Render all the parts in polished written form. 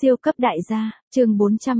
Siêu cấp đại gia, chương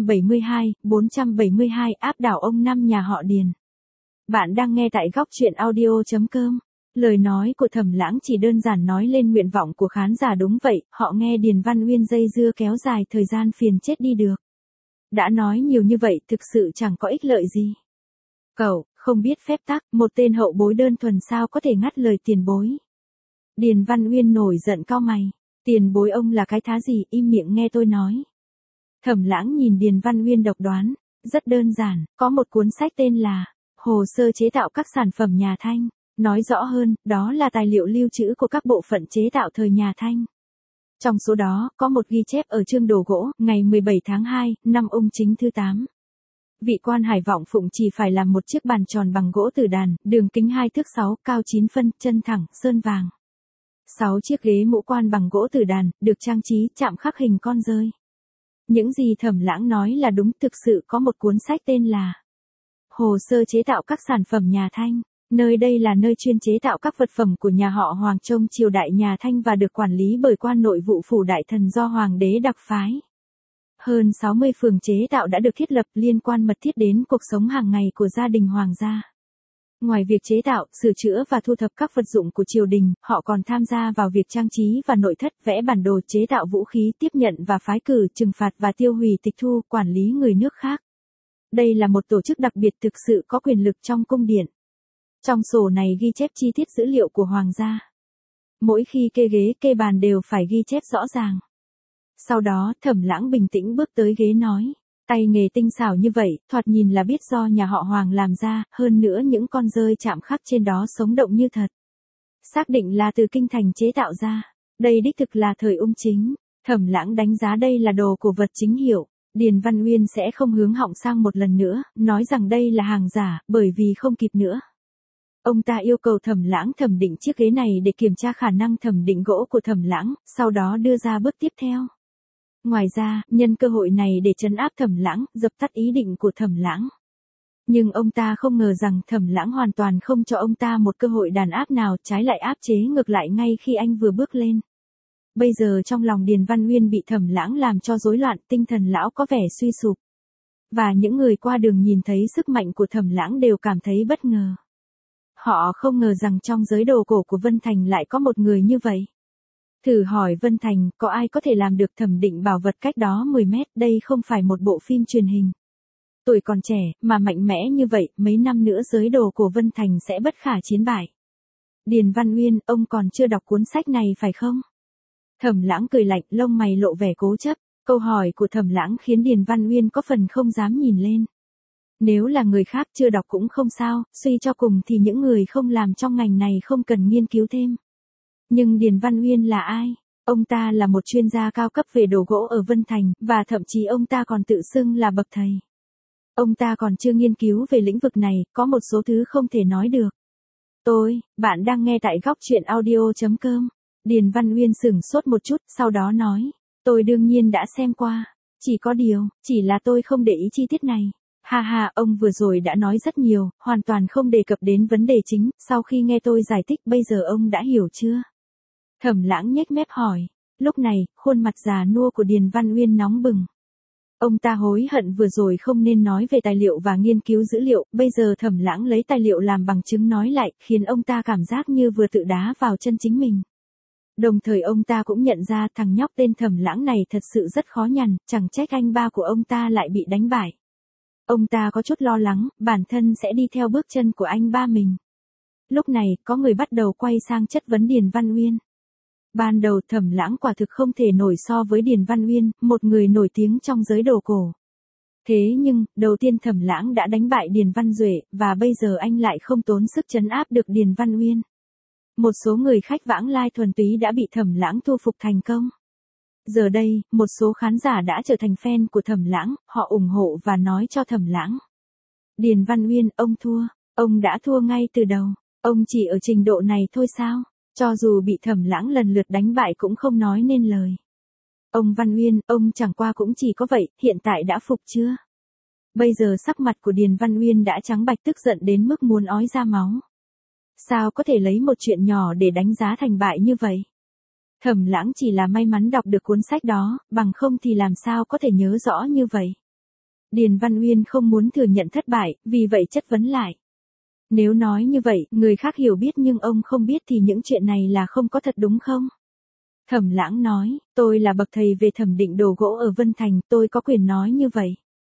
472 áp đảo ông năm nhà họ Điền. Bạn đang nghe tại góc truyện audio.com. Lời nói của Thẩm Lãng chỉ đơn giản nói lên nguyện vọng của khán giả đúng vậy, họ nghe Điền Văn Uyên dây dưa kéo dài thời gian phiền chết đi được. Đã nói nhiều như vậy thực sự chẳng có ích lợi gì. Cậu, không biết phép tắc, một tên hậu bối đơn thuần sao có thể ngắt lời tiền bối. Điền Văn Uyên nổi giận cau mày. Tiền bối ông là cái thá gì, im miệng nghe tôi nói. Thẩm Lãng nhìn Điền Văn Uyên độc đoán, rất đơn giản, có một cuốn sách tên là Hồ sơ chế tạo các sản phẩm nhà Thanh, nói rõ hơn, đó là tài liệu lưu trữ của các bộ phận chế tạo thời nhà Thanh. Trong số đó, có một ghi chép ở chương đồ gỗ, ngày 17 tháng 2, năm Ung Chính thứ 8. Vị quan Hải Vọng Phụng chỉ phải làm một chiếc bàn tròn bằng gỗ tử đàn, đường kính 2 thước 6, cao 9 phân, chân thẳng, sơn vàng. 6 chiếc ghế mũ quan bằng gỗ tử đàn, được trang trí, chạm khắc hình con dơi. Những gì Thẩm Lãng nói là đúng, thực sự có một cuốn sách tên là Hồ sơ chế tạo các sản phẩm nhà Thanh. Nơi đây là nơi chuyên chế tạo các vật phẩm của nhà họ Hoàng trong triều đại nhà Thanh và được quản lý bởi quan nội vụ phủ đại thần do Hoàng đế đặc phái. Hơn 60 phường chế tạo đã được thiết lập liên quan mật thiết đến cuộc sống hàng ngày của gia đình Hoàng gia. Ngoài việc chế tạo, sửa chữa và thu thập các vật dụng của triều đình, họ còn tham gia vào việc trang trí và nội thất, vẽ bản đồ, chế tạo vũ khí, tiếp nhận và phái cử, trừng phạt và tiêu hủy tịch thu, quản lý người nước khác. Đây là một tổ chức đặc biệt thực sự có quyền lực trong cung điện. Trong sổ này ghi chép chi tiết dữ liệu của Hoàng gia. Mỗi khi kê ghế, kê bàn đều phải ghi chép rõ ràng. Sau đó, Thẩm Lãng bình tĩnh bước tới ghế nói. Tay nghề tinh xảo như vậy, thoạt nhìn là biết do nhà họ Hoàng làm ra, hơn nữa những con dơi chạm khắc trên đó sống động như thật. Xác định là từ kinh thành chế tạo ra. Đây đích thực là thời Ung Chính. Thẩm Lãng đánh giá đây là đồ cổ vật chính hiệu. Điền Văn Uyên sẽ không hướng họng sang một lần nữa, nói rằng đây là hàng giả, bởi vì không kịp nữa. Ông ta yêu cầu Thẩm Lãng thẩm định chiếc ghế này để kiểm tra khả năng thẩm định gỗ của Thẩm Lãng, sau đó đưa ra bước tiếp theo. Ngoài ra, nhân cơ hội này để trấn áp Thẩm Lãng, dập tắt ý định của Thẩm Lãng. Nhưng ông ta không ngờ rằng Thẩm Lãng hoàn toàn không cho ông ta một cơ hội đàn áp nào, trái lại áp chế ngược lại ngay khi anh vừa bước lên. Bây giờ trong lòng Điền Văn Uyên bị Thẩm Lãng làm cho rối loạn, tinh thần lão có vẻ suy sụp. Và những người qua đường nhìn thấy sức mạnh của Thẩm Lãng đều cảm thấy bất ngờ. Họ không ngờ rằng trong giới đồ cổ của Vân Thành lại có một người như vậy. Thử hỏi Vân Thành, có ai có thể làm được thẩm định bảo vật cách đó 10 mét, đây không phải một bộ phim truyền hình. Tuổi còn trẻ, mà mạnh mẽ như vậy, mấy năm nữa giới đồ cổ Vân Thành sẽ bất khả chiến bại. Điền Văn Uyên, ông còn chưa đọc cuốn sách này phải không? Thẩm Lãng cười lạnh, lông mày lộ vẻ cố chấp. Câu hỏi của Thẩm Lãng khiến Điền Văn Uyên có phần không dám nhìn lên. Nếu là người khác chưa đọc cũng không sao, suy cho cùng thì những người không làm trong ngành này không cần nghiên cứu thêm. Nhưng Điền Văn Uyên là ai? Ông ta là một chuyên gia cao cấp về đồ gỗ ở Vân Thành, và thậm chí ông ta còn tự xưng là bậc thầy. Ông ta còn chưa nghiên cứu về lĩnh vực này, có một số thứ không thể nói được. Bạn đang nghe tại góc truyện audio.com. Điền Văn Uyên sửng sốt một chút, sau đó nói. Tôi đương nhiên đã xem qua. Chỉ có điều, chỉ là tôi không để ý chi tiết này. Ha ha, ông vừa rồi đã nói rất nhiều, hoàn toàn không đề cập đến vấn đề chính, sau khi nghe tôi giải thích bây giờ ông đã hiểu chưa? Thẩm Lãng nhếch mép hỏi. Lúc này, khuôn mặt già nua của Điền Văn Uyên nóng bừng. Ông ta hối hận vừa rồi không nên nói về tài liệu và nghiên cứu dữ liệu, bây giờ Thẩm Lãng lấy tài liệu làm bằng chứng nói lại, khiến ông ta cảm giác như vừa tự đá vào chân chính mình. Đồng thời ông ta cũng nhận ra thằng nhóc tên Thẩm Lãng này thật sự rất khó nhằn, chẳng trách anh ba của ông ta lại bị đánh bại. Ông ta có chút lo lắng, bản thân sẽ đi theo bước chân của anh ba mình. Lúc này, có người bắt đầu quay sang chất vấn Điền Văn Uyên. Ban đầu Thẩm Lãng quả thực không thể nổi so với Điền Văn Uyên, một người nổi tiếng trong giới đồ cổ. Thế nhưng, đầu tiên Thẩm Lãng đã đánh bại Điền Văn Duệ, và bây giờ anh lại không tốn sức trấn áp được Điền Văn Uyên. Một số người khách vãng lai thuần túy đã bị Thẩm Lãng thu phục thành công. Giờ đây, một số khán giả đã trở thành fan của Thẩm Lãng, họ ủng hộ và nói cho Thẩm Lãng. Điền Văn Uyên, ông thua, ông đã thua ngay từ đầu, ông chỉ ở trình độ này thôi sao? Cho dù bị Thẩm Lãng lần lượt đánh bại cũng không nói nên lời. Ông Văn Uyên, ông chẳng qua cũng chỉ có vậy, hiện tại đã phục chưa? Bây giờ sắc mặt của Điền Văn Uyên đã trắng bạch, tức giận đến mức muốn ói ra máu. Sao có thể lấy một chuyện nhỏ để đánh giá thành bại như vậy? Thẩm Lãng chỉ là may mắn đọc được cuốn sách đó, bằng không thì làm sao có thể nhớ rõ như vậy. Điền Văn Uyên không muốn thừa nhận thất bại, vì vậy chất vấn lại. Nếu nói như vậy, người khác hiểu biết nhưng ông không biết thì những chuyện này là không có thật đúng không? Thẩm Lãng nói, tôi là bậc thầy về thẩm định đồ gỗ ở Vân Thành, tôi có quyền nói như vậy.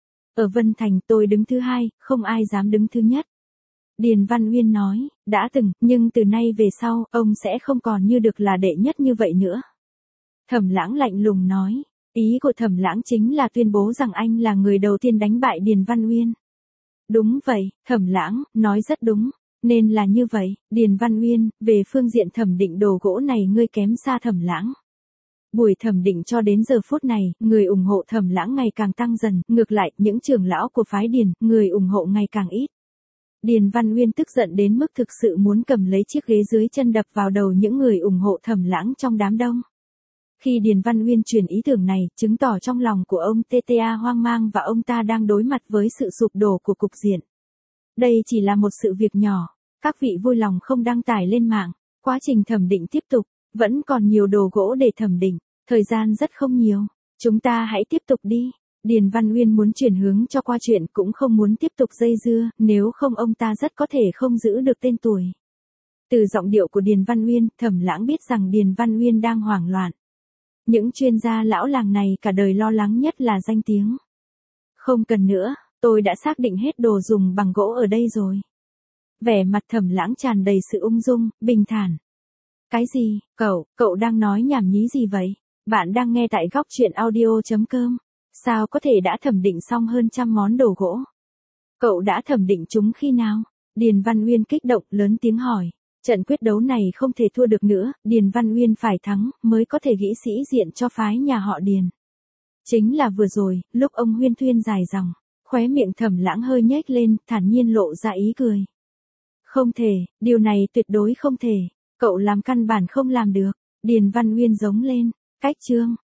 Ở Vân Thành tôi đứng thứ hai, không ai dám đứng thứ nhất. Điền Văn Uyên nói, đã từng, nhưng từ nay về sau, ông sẽ không còn như được là đệ nhất như vậy nữa. Thẩm Lãng lạnh lùng nói, ý của Thẩm Lãng chính là tuyên bố rằng anh là người đầu tiên đánh bại Điền Văn Uyên. Đúng vậy, Thẩm Lãng, nói rất đúng. Nên là như vậy, Điền Văn Uyên, về phương diện thẩm định đồ gỗ này ngươi kém xa Thẩm Lãng. Buổi thẩm định cho đến giờ phút này, người ủng hộ Thẩm Lãng ngày càng tăng dần, ngược lại, những trưởng lão của phái Điền, người ủng hộ ngày càng ít. Điền Văn Uyên tức giận đến mức thực sự muốn cầm lấy chiếc ghế dưới chân đập vào đầu những người ủng hộ Thẩm Lãng trong đám đông. Khi Điền Văn Uyên truyền ý tưởng này, chứng tỏ trong lòng của ông TTA hoang mang và ông ta đang đối mặt với sự sụp đổ của cục diện. Đây chỉ là một sự việc nhỏ, các vị vui lòng không đăng tải lên mạng, quá trình thẩm định tiếp tục, vẫn còn nhiều đồ gỗ để thẩm định, thời gian rất không nhiều, chúng ta hãy tiếp tục đi. Điền Văn Uyên muốn chuyển hướng cho qua chuyện cũng không muốn tiếp tục dây dưa, nếu không ông ta rất có thể không giữ được tên tuổi. Từ giọng điệu của Điền Văn Uyên, Thẩm Lãng biết rằng Điền Văn Uyên đang hoảng loạn. Những chuyên gia lão làng này cả đời lo lắng nhất là danh tiếng. Không cần nữa, tôi đã xác định hết đồ dùng bằng gỗ ở đây rồi. Vẻ mặt Thẩm Lãng tràn đầy sự ung dung, bình thản. Cái gì, cậu đang nói nhảm nhí gì vậy? Bạn đang nghe tại góc truyện audio.com. Sao có thể đã thẩm định xong hơn 100 món đồ gỗ? Cậu đã thẩm định chúng khi nào? Điền Văn Uyên kích động lớn tiếng hỏi. Trận quyết đấu này không thể thua được nữa, Điền Văn Uyên phải thắng, mới có thể gĩ sĩ diện cho phái nhà họ Điền. Chính là vừa rồi, lúc ông huyên thuyên dài dòng, khóe miệng Thẩm Lãng hơi nhếch lên, thản nhiên lộ ra ý cười. Không thể, điều này tuyệt đối không thể, cậu làm căn bản không làm được, Điền Văn Uyên giống lên, cách chương.